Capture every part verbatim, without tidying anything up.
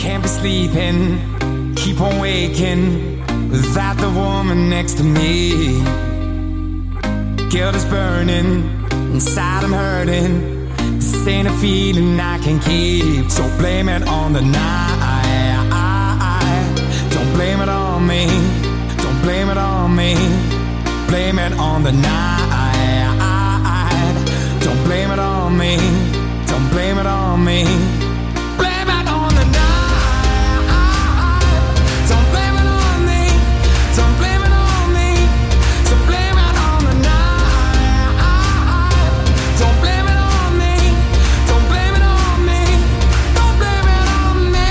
Can't be sleeping, keep on waking without the woman next to me. Guilt is burning, inside I'm hurting. This ain't a feeling I can keep. So blame it on the night. Don't blame it on me. Don't blame it on me. Blame it on the night. Don't blame it on me. Don't blame it on me. Blame it on the night. Don't blame it on me. Don't blame it on me. So blame it on the night. Don't blame it on me. Don't blame it on me. Don't blame it on me.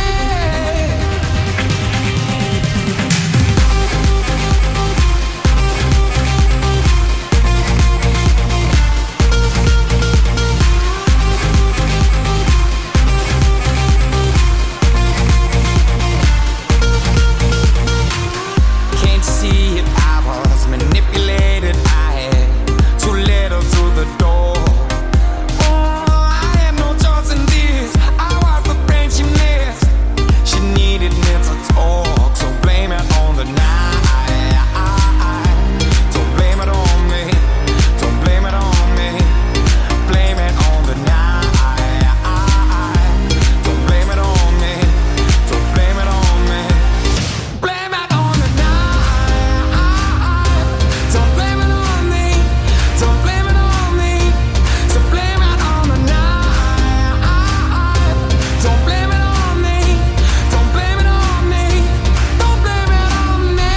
Can't you see it? I was manipulated. I had too little through the door. Oh, I had no choice in this. I was the friend she missed. She needed me to talk, so blame it on the night. Don't blame it on me. Don't blame it on me. Blame it on the night. Don't blame it on me. Don't blame it on me. Blame it on the night. Don't blame it on me. Don't blame it on me. So blame it on the night. Don't blame it on me. Don't blame it on me. Don't blame it on me.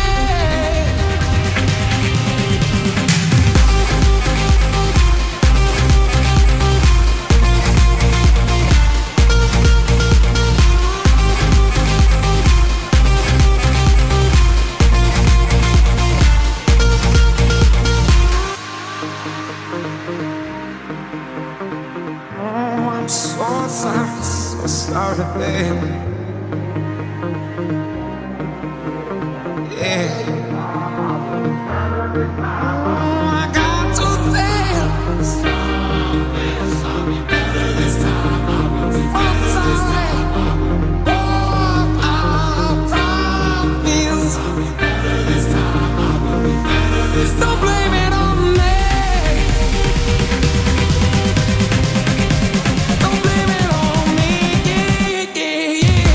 Oh, I'm so sorry, so sorry, baby. Yeah. Oh, I got to say, I'm sorry. Oh, I promise. Don't blame it on me. Don't blame it on me. Yeah, yeah, yeah.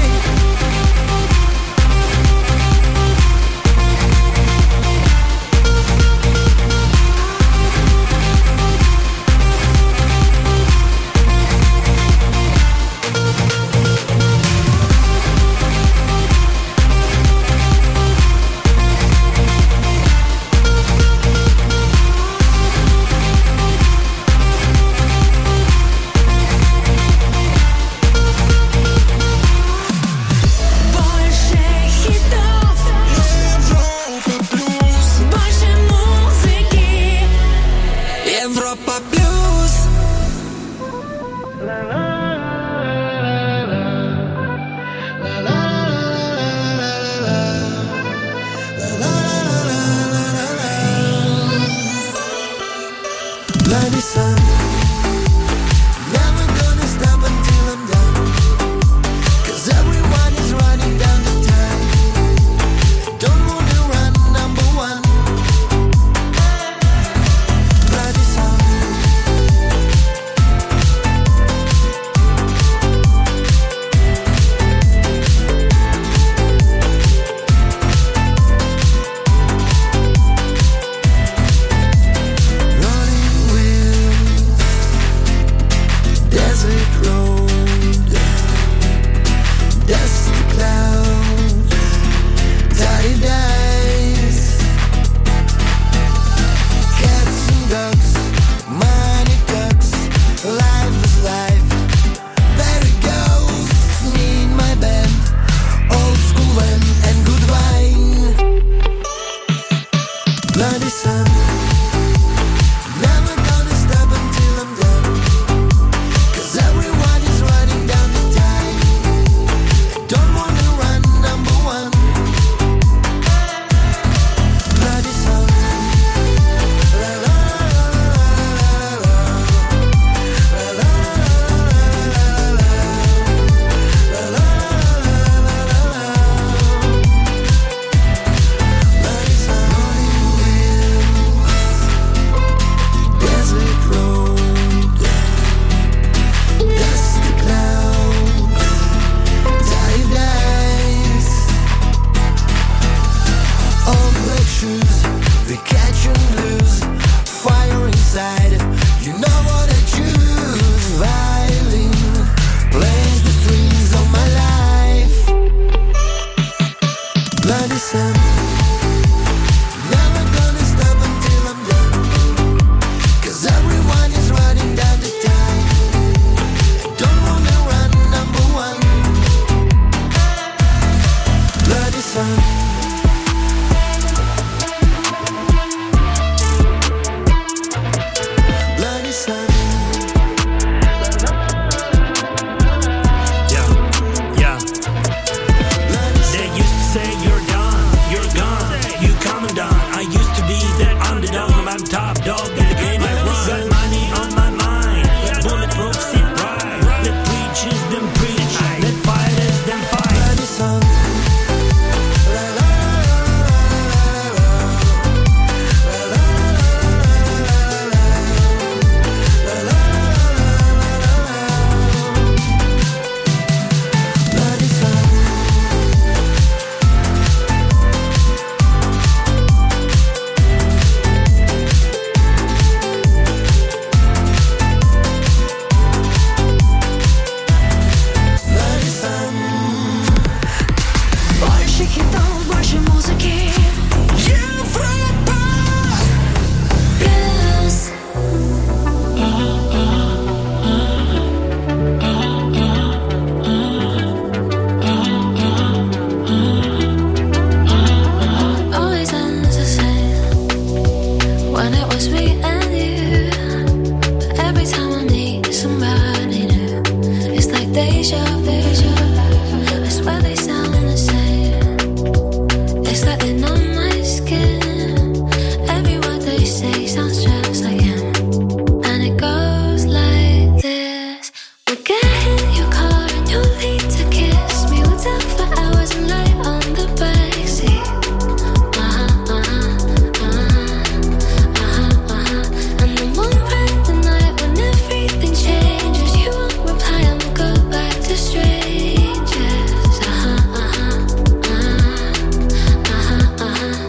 deja vu. I swear they sound the same. It's like they're on my skin. Every word they say sounds just like him. And it goes like this. We'll get in your car and you'll need to kiss me. We'll talk for hours and lie on the backseat. Uh-huh, uh-huh, uh-huh, uh-huh, uh-huh. And then one bright the night when everything changes, you won't reply and we'll go back to strangers. Uh-huh, uh-huh, uh-huh, uh-huh,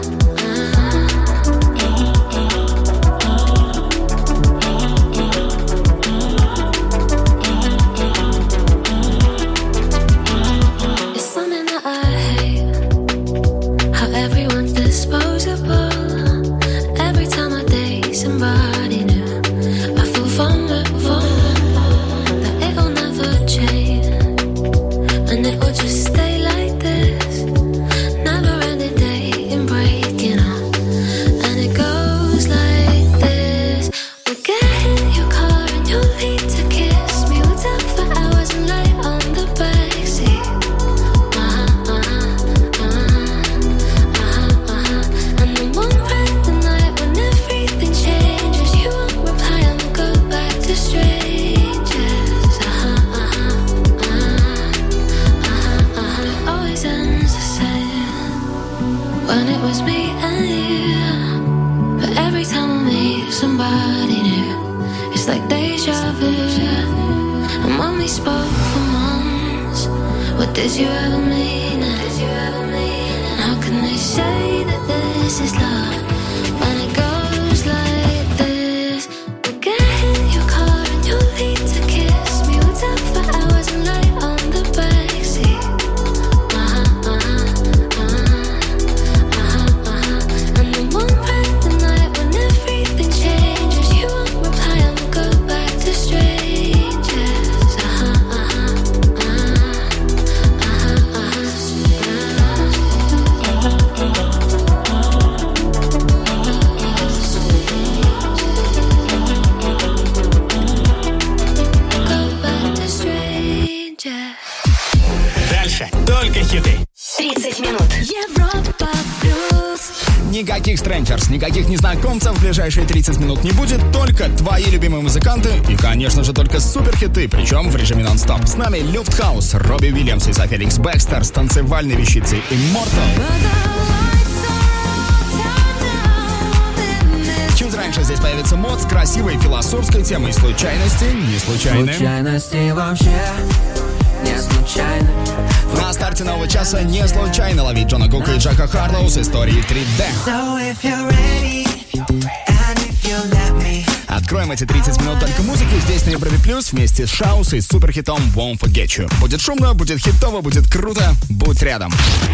uh-huh. It's something that I hate, how everyone's disposable. Every time I date somebody new, I feel vulnerable, that it'll never change, and it will just stay like this. Never ending dating, breaking up, and it goes like this. We'll get in your car and you'll need to kiss me. We'll talk for hours and lie on the backseat. Uh-huh, uh-huh, uh-huh, uh-huh, uh-huh. And then one bright the night when everything changes, you won't reply and we'll go back to strangers. Uh-huh, uh-huh, uh-huh, uh-huh, uh-huh. Always ends the same when it was me and you. But every time I meet somebody new, it's like deja vu. And when we spoke for months, what did you ever mean? And how can they say that this is love when it goes like this? We'll get in your car and you'll need to kiss me. We'll talk for hours and lie on the backseat. Uh-huh, uh-huh, uh-huh, uh-huh, uh-huh. And then one bright the night when everything changes, you won't reply and we'll go back to strangers. Uh-huh, uh-huh, uh-huh, uh-huh, uh-huh. Go back to strangers. Дальше только хиты. тридцать минут. Европа плюс. Никаких стрэнджерс, никаких незнакомцев в ближайшие тридцать минут не будет. Только твои любимые музыканты и, конечно же, только суперхиты, причем в режиме нон-стоп. С нами Люфтхаус, Робби Уильямс и Феликс Бэкстер с танцевальной вещицей Immortal. Чуть раньше здесь появится мод с красивой философской темой случайности, не случайны. Случайности вообще не случайно. На старте нового часа не случайно ловить Джона Гука и Джака Харлоу с историей три дэ. So if you're ready, and if you let me. Откроем эти тридцать минут только музыки здесь на Европе Плюс вместе с Шаус и суперхитом Won't Forget You. Будет шумно, будет хитово, будет круто. Будь рядом.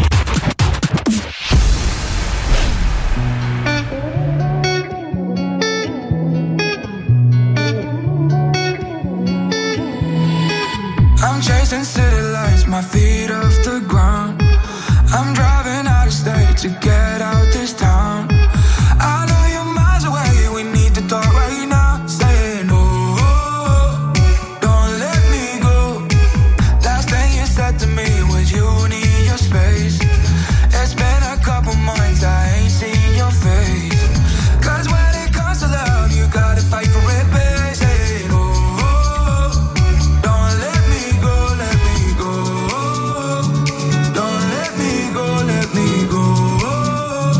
I'm chasing city lights, my feet off the ground. I'm driving out of state to get out this town. I know you're miles away, we need to talk right now. Saying, oh, don't let me go. Last thing you said to me was you need your space. It's been a couple months, I ain't seen your face. Cause when it comes to love, you gotta fight for it, babe. Saying, oh, don't let me go, let me go. Don't let me go, let me go.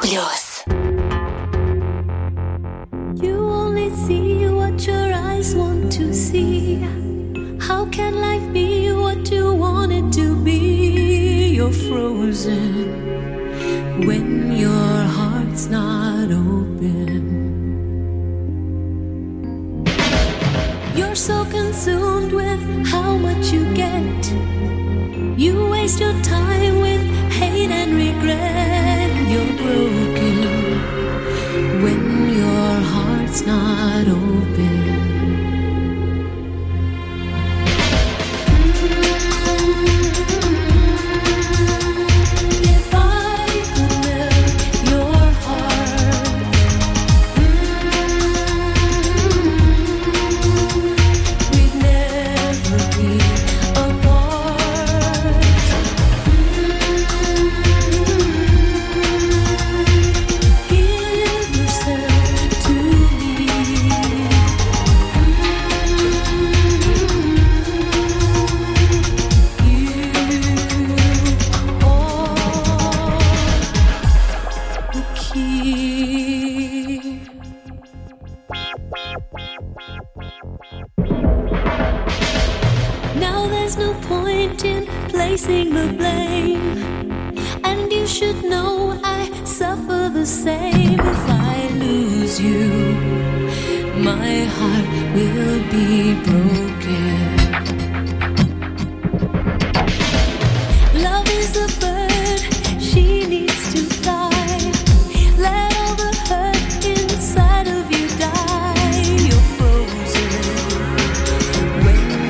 плюс. You only see what your eyes want to see. How can life be what you want it to be? You're frozen when your heart's not open. You're so consumed with how much you get. You waste your time with hate and regret. You're broken when your heart's not open. If I could melt your heart, we'd never be apart. Give yourself to me. You are the key. Now there's no point in placing the blame, and you should know I suffer the same. If I lose you, my heart will be broken.